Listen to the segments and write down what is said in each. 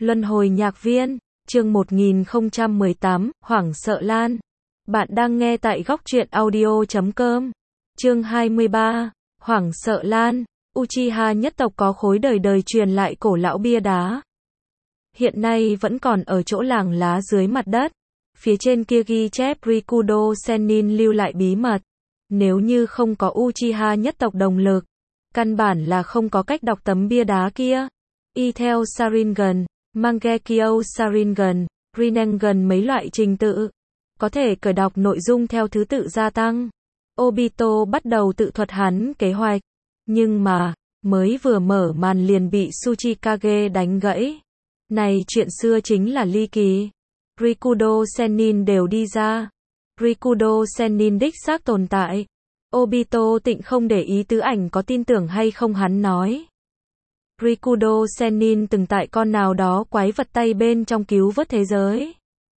Luân hồi nhạc viên, chương 1018, Hoảng sợ Lan. Bạn đang nghe tại góc truyện audio.com. Chương 23, Hoảng sợ Lan. Uchiha nhất tộc có khối đời đời truyền lại cổ lão bia đá. Hiện nay vẫn còn ở chỗ làng lá dưới mặt đất. Phía trên kia ghi chép Rikudo Sennin lưu lại bí mật. Nếu như không có Uchiha nhất tộc đồng lực, căn bản là không có cách đọc tấm bia đá kia. Y theo Sharingan, Mangekyo Sharingan, Rinnegan mấy loại trình tự, có thể cởi đọc nội dung theo thứ tự gia tăng. Obito bắt đầu tự thuật hắn kế hoạch, nhưng mà, mới vừa mở màn liền bị Tsuchikage đánh gãy. Này chuyện xưa chính là ly kỳ. Rikudo Sennin đều đi ra. Rikudo Sennin đích xác tồn tại. Obito tịnh không để ý tứ ảnh có tin tưởng hay không hắn nói. Rikudo Sennin từng tại con nào đó quái vật tay bên trong cứu vớt thế giới.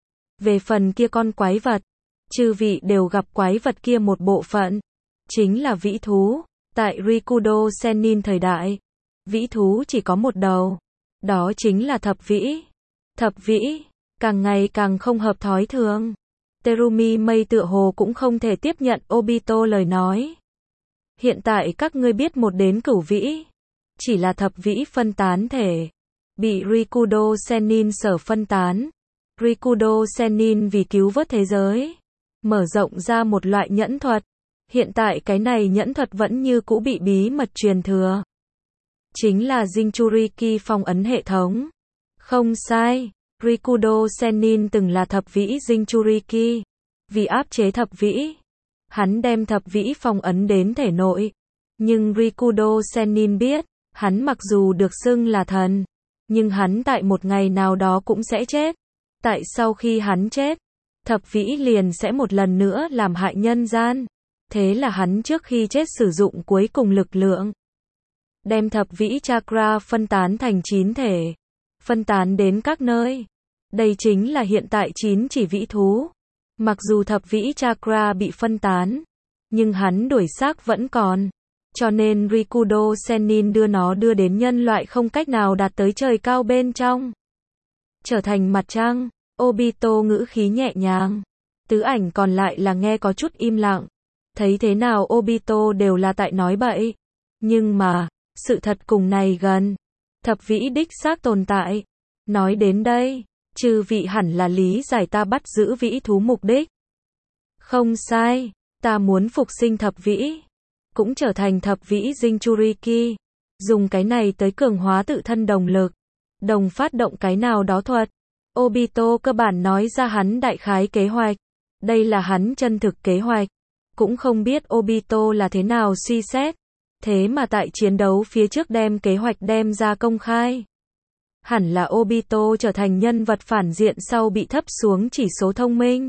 Về phần kia con quái vật, chư vị đều gặp quái vật kia một bộ phận, chính là vĩ thú. Tại Rikudo Sennin thời đại, vĩ thú chỉ có một đầu, đó chính là thập vĩ. Thập vĩ, càng ngày càng không hợp thói thường. Terumi Mei tựa hồ cũng không thể tiếp nhận Obito lời nói. Hiện tại các ngươi biết một đến cửu vĩ, chỉ là thập vĩ phân tán thể, bị Rikudo Sennin sở phân tán. Rikudo Sennin vì cứu vớt thế giới, mở rộng ra một loại nhẫn thuật. Hiện tại cái này nhẫn thuật vẫn như cũ bị bí mật truyền thừa. Chính là Jinchuriki phong ấn hệ thống. Không sai, Rikudo Sennin từng là thập vĩ Jinchuriki. Vì áp chế thập vĩ, hắn đem thập vĩ phong ấn đến thể nội. Nhưng Rikudo Sennin biết, hắn mặc dù được xưng là thần, nhưng hắn tại một ngày nào đó cũng sẽ chết. Tại sau khi hắn chết, thập vĩ liền sẽ một lần nữa làm hại nhân gian. Thế là hắn trước khi chết sử dụng cuối cùng lực lượng, đem thập vĩ chakra phân tán thành 9 thể, phân tán đến các nơi. Đây chính là hiện tại 9 chỉ vĩ thú. Mặc dù thập vĩ chakra bị phân tán, nhưng hắn đuổi xác vẫn còn. Cho nên Rikudo Sennin đưa nó đưa đến nhân loại không cách nào đạt tới trời cao bên trong. Trở thành mặt trăng, Obito ngữ khí nhẹ nhàng. Tứ ảnh còn lại là nghe có chút im lặng. Thấy thế nào Obito đều là tại nói bậy. Nhưng mà, sự thật cùng này gần. Thập vĩ đích xác tồn tại. Nói đến đây, chư vị hẳn là lý giải ta bắt giữ vĩ thú mục đích. Không sai, ta muốn phục sinh thập vĩ, cũng trở thành thập vĩ Jinchuriki. Dùng cái này tới cường hóa tự thân đồng lực, đồng phát động cái nào đó thuật. Obito cơ bản nói ra hắn đại khái kế hoạch. Đây là hắn chân thực kế hoạch. Cũng không biết Obito là thế nào suy xét. Thế mà tại chiến đấu phía trước đem kế hoạch đem ra công khai. Hẳn là Obito trở thành nhân vật phản diện sau bị thấp xuống chỉ số thông minh.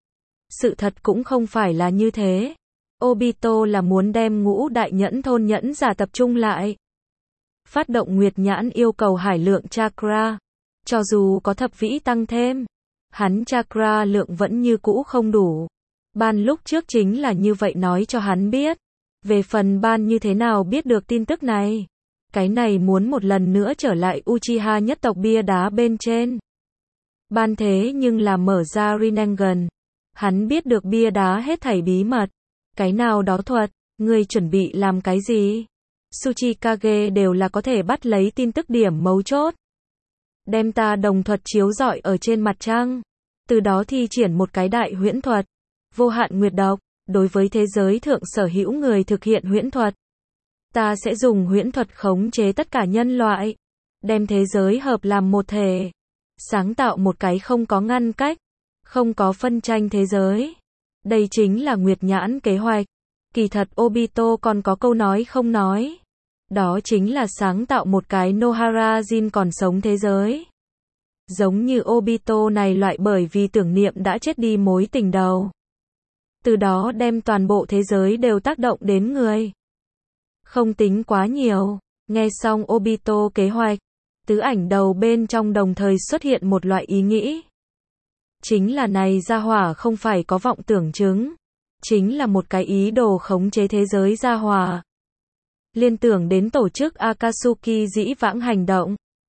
Sự thật cũng không phải là như thế. Obito là muốn đem ngũ đại nhẫn thôn nhẫn giả tập trung lại. Phát động nguyệt nhãn yêu cầu hải lượng chakra. Cho dù có thập vĩ tăng thêm, hắn chakra lượng vẫn như cũ không đủ. Ban lúc trước chính là như vậy nói cho hắn biết. Về phần ban như thế nào biết được tin tức này, cái này muốn một lần nữa trở lại Uchiha nhất tộc bia đá bên trên. Ban thế nhưng là mở ra Rinnegan. Hắn biết được bia đá hết thảy bí mật. Cái nào đó thuật, ngươi chuẩn bị làm cái gì? Tsuchikage đều là có thể bắt lấy tin tức điểm mấu chốt. Đem ta đồng thuật chiếu rọi ở trên mặt trăng. Từ đó thi triển một cái đại huyễn thuật. Vô hạn nguyệt độc, đối với thế giới thượng sở hữu người thực hiện huyễn thuật. Ta sẽ dùng huyễn thuật khống chế tất cả nhân loại. Đem thế giới hợp làm một thể. Sáng tạo một cái không có ngăn cách, không có phân tranh thế giới. Đây chính là nguyệt nhãn kế hoạch. Kỳ thật Obito còn có câu nói không nói. Đó chính là sáng tạo một cái Nohara Jin còn sống thế giới. Giống như Obito này loại bởi vì tưởng niệm đã chết đi mối tình đầu. Từ đó đem toàn bộ thế giới đều tác động đến người. Không tính quá nhiều. Nghe xong Obito kế hoạch, tứ ảnh đầu bên trong đồng thời xuất hiện một loại ý nghĩ. Chính là này gia hỏa không phải có vọng tưởng chứng. Chính là một cái ý đồ khống chế thế giới gia hỏa. Liên tưởng đến tổ chức Akatsuki dĩ vãng hành động.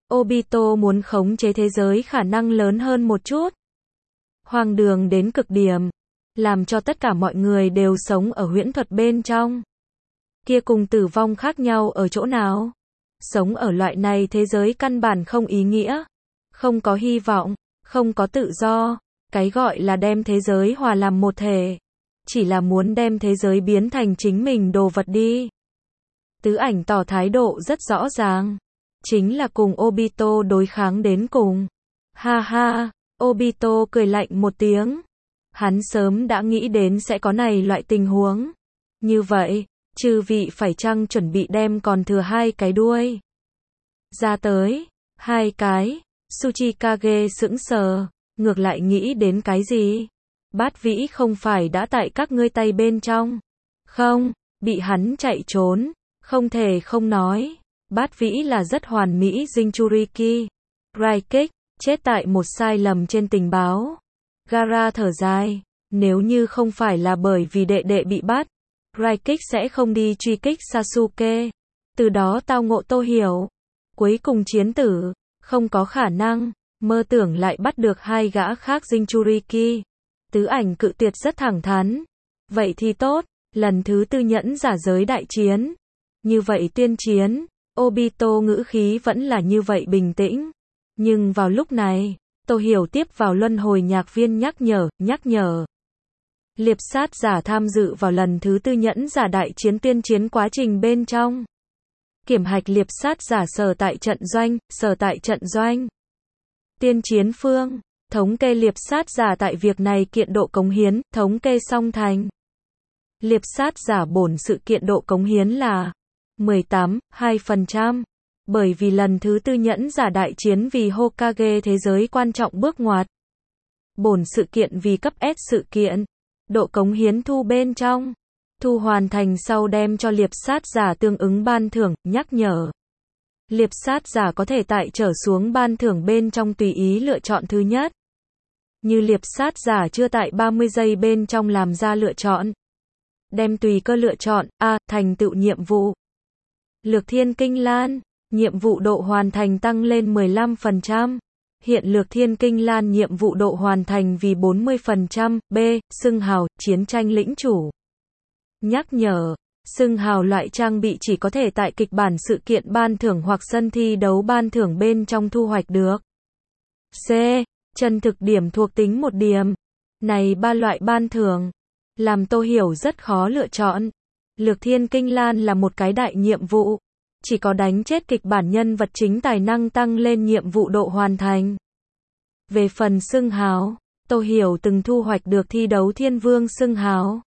Obito muốn khống chế thế giới khả năng lớn hơn một chút. Hoang đường đến cực điểm. Làm cho tất cả mọi người đều sống ở huyễn thuật bên trong. Kia cùng tử vong khác nhau ở chỗ nào? Sống ở loại này thế giới căn bản không ý nghĩa. Không có hy vọng, không có tự do. Cái gọi là đem thế giới hòa làm một thể. Chỉ là muốn đem thế giới biến thành chính mình đồ vật đi. Tứ ảnh tỏ thái độ rất rõ ràng. Chính là cùng Obito đối kháng đến cùng. Ha ha, Obito cười lạnh một tiếng. Hắn sớm đã nghĩ đến sẽ có này loại tình huống. Như vậy, chư vị phải chăng chuẩn bị đem còn thừa 2 cái đuôi ra tới? 2 cái, Tsuchikage sững sờ, ngược lại nghĩ đến cái gì? Bát vĩ không phải đã tại các ngươi tay bên trong? Không, bị hắn chạy trốn, không thể không nói. Bát vĩ là rất hoàn mỹ Jinchuriki. Raikik, chết tại một sai lầm trên tình báo. Gaara thở dài, nếu như không phải là bởi vì đệ đệ bị bắt, Raikik sẽ không đi truy kích Sasuke. Từ đó tao ngộ Tô Hiểu. Cuối cùng chiến tử, không có khả năng, mơ tưởng lại bắt được 2 gã khác Jinchuriki. Tứ ảnh cự tuyệt rất thẳng thắn. Vậy thì tốt, lần thứ 4 nhẫn giả giới đại chiến. Như vậy tuyên chiến, Obito ngữ khí vẫn là như vậy bình tĩnh. Nhưng vào lúc này, Tô Hiểu tiếp vào luân hồi nhạc viên nhắc nhở. Liệp sát giả tham dự vào lần thứ 4 nhẫn giả đại chiến tuyên chiến quá trình bên trong. Kiểm hạch liệp sát giả sở tại trận doanh. Tiên chiến phương, thống kê liệp sát giả tại việc này kiện độ cống hiến, thống kê xong thành. Liệp sát giả bổn sự kiện độ cống hiến là 18,2%. Bởi vì lần thứ 4 nhẫn giả đại chiến vì Hokage thế giới quan trọng bước ngoặt. Bổn sự kiện vì cấp S sự kiện. Độ cống hiến thu bên trong. Thu hoàn thành sau đem cho liệp sát giả tương ứng ban thưởng, nhắc nhở. Liệp sát giả có thể tại trở xuống ban thưởng bên trong tùy ý lựa chọn thứ nhất. Như liệp sát giả chưa tại 30 giây bên trong làm ra lựa chọn. Đem tùy cơ lựa chọn, A. Thành tựu nhiệm vụ. Lược thiên kinh lan. Nhiệm vụ độ hoàn thành tăng lên 15%. Hiện lược thiên kinh lan nhiệm vụ độ hoàn thành vì 40%. B. Xưng hào, chiến tranh lĩnh chủ. Nhắc nhở. Xưng hào loại trang bị chỉ có thể tại kịch bản sự kiện ban thưởng hoặc sân thi đấu ban thưởng bên trong thu hoạch được. C. Chân thực điểm thuộc tính 1 điểm. Này 3 loại ban thưởng. Làm Tô Hiểu rất khó lựa chọn. Lược thiên kinh lan là một cái đại nhiệm vụ. Chỉ có đánh chết kịch bản nhân vật chính tài năng tăng lên nhiệm vụ độ hoàn thành. Về phần xưng hào, Tô Hiểu từng thu hoạch được thi đấu thiên vương xưng hào.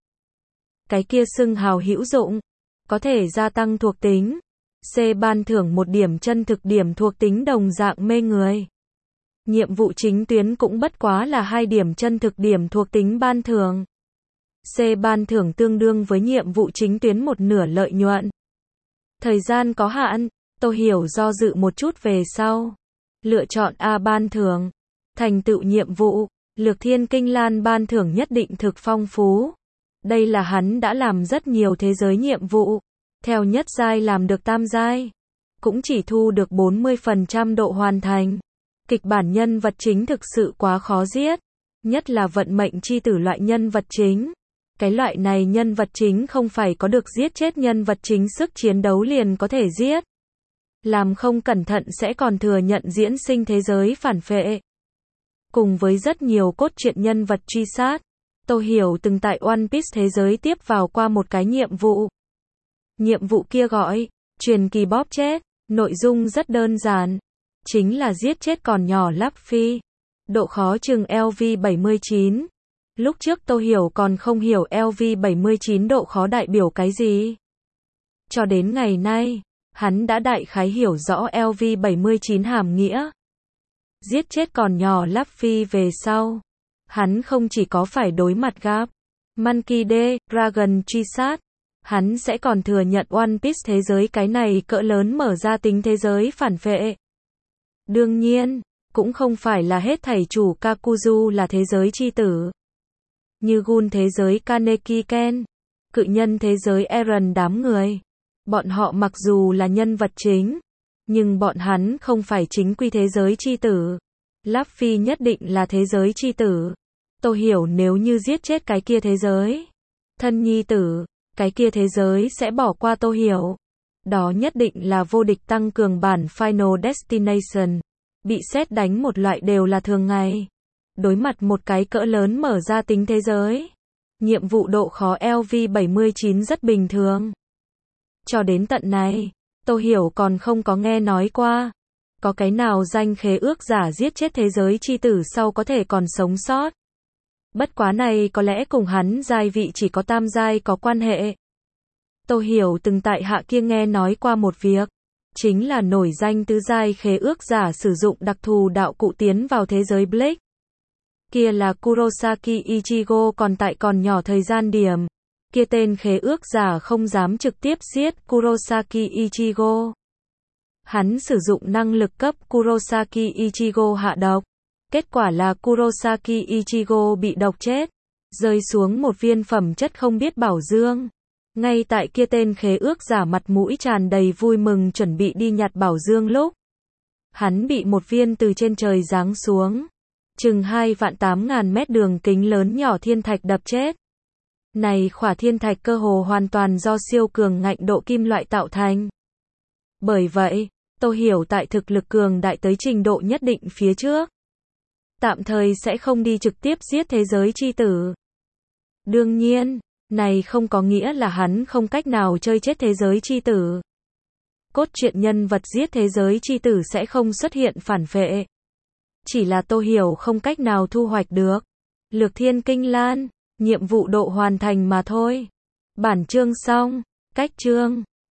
Cái kia xưng hào hữu dụng, có thể gia tăng thuộc tính. C. Ban thưởng 1 điểm chân thực điểm thuộc tính đồng dạng mê người. Nhiệm vụ chính tuyến cũng bất quá là 2 điểm chân thực điểm thuộc tính ban thưởng. C. Ban thưởng tương đương với nhiệm vụ chính tuyến 1/2 lợi nhuận. Thời gian có hạn, Tô Hiểu do dự một chút về sau. Lựa chọn A. Ban thưởng. Thành tựu nhiệm vụ. Lược thiên kinh lan ban thưởng nhất định thực phong phú. Đây là hắn đã làm rất nhiều thế giới nhiệm vụ. Theo nhất giai làm được tam giai. Cũng chỉ thu được 40% độ hoàn thành. Kịch bản nhân vật chính thực sự quá khó giết. Nhất là vận mệnh chi tử loại nhân vật chính. Cái loại này nhân vật chính không phải có được giết chết nhân vật chính sức chiến đấu liền có thể giết. Làm không cẩn thận sẽ còn thừa nhận diễn sinh thế giới phản phệ. Cùng với rất nhiều cốt truyện nhân vật truy sát, Tô Hiểu từng tại One Piece thế giới tiếp vào qua một cái nhiệm vụ. Nhiệm vụ kia gọi, truyền kỳ bóp chết, nội dung rất đơn giản. Chính là giết chết còn nhỏ Luffy. Độ khó chừng LV79. Lúc trước Tô Hiểu còn không hiểu LV79 độ khó đại biểu cái gì. Cho đến ngày nay, hắn đã đại khái hiểu rõ LV79 hàm nghĩa. Giết chết còn nhỏ Luffy về sau. Hắn không chỉ có phải đối mặt gặp Monkey D, Dragon truy sát. Hắn sẽ còn thừa nhận One Piece thế giới cái này cỡ lớn mở ra tính thế giới phản phệ. Đương nhiên, cũng không phải là hết thảy chủ Kakuzu là thế giới chi tử. Như Gun thế giới Kaneki Ken, cự nhân thế giới Eren đám người. Bọn họ mặc dù là nhân vật chính, Nhưng bọn hắn không phải chính quy thế giới chi tử. Luffy nhất định là thế giới chi tử. Tô Hiểu nếu như giết chết cái kia thế giới thân nhi tử, cái kia thế giới sẽ bỏ qua Tô Hiểu. Đó nhất định là vô địch tăng cường bản Final Destination. Bị sét đánh một loại đều là thường ngày. Đối mặt một cái cỡ lớn mở ra tính thế giới. Nhiệm vụ độ khó LV79 rất bình thường. Cho đến tận này, Tô Hiểu còn không có nghe nói qua. Có cái nào danh khế ước giả giết chết thế giới chi tử sau có thể còn sống sót. Bất quá này có lẽ cùng hắn giai vị chỉ có tam giai có quan hệ. Tô Hiểu từng tại hạ kia nghe nói qua một việc. Chính là nổi danh tứ giai khế ước giả sử dụng đặc thù đạo cụ tiến vào thế giới Bleach. Kia là Kurosaki Ichigo còn tại còn nhỏ thời gian điểm. Kia tên khế ước giả không dám trực tiếp giết Kurosaki Ichigo. Hắn sử dụng năng lực cấp Kurosaki Ichigo hạ độc. Kết quả là Kurosaki Ichigo bị độc chết. Rơi xuống một viên phẩm chất không biết bảo dương. Ngay tại kia tên khế ước giả mặt mũi tràn đầy vui mừng chuẩn bị đi nhặt bảo dương lúc. Hắn bị một viên từ trên trời giáng xuống. Chừng 2.800.000 mét đường kính lớn nhỏ thiên thạch đập chết. Này khỏa thiên thạch cơ hồ hoàn toàn do siêu cường ngạnh độ kim loại tạo thành. Bởi vậy, Tô Hiểu tại thực lực cường đại tới trình độ nhất định phía trước. Tạm thời sẽ không đi trực tiếp giết thế giới chi tử. Đương nhiên, này không có nghĩa là hắn không cách nào chơi chết thế giới chi tử. Cốt truyện nhân vật giết thế giới chi tử sẽ không xuất hiện phản vệ. Chỉ là Tô Hiểu không cách nào thu hoạch được. Lược Thiên Kinh Lan, nhiệm vụ độ hoàn thành mà thôi. Bản chương xong, cách chương.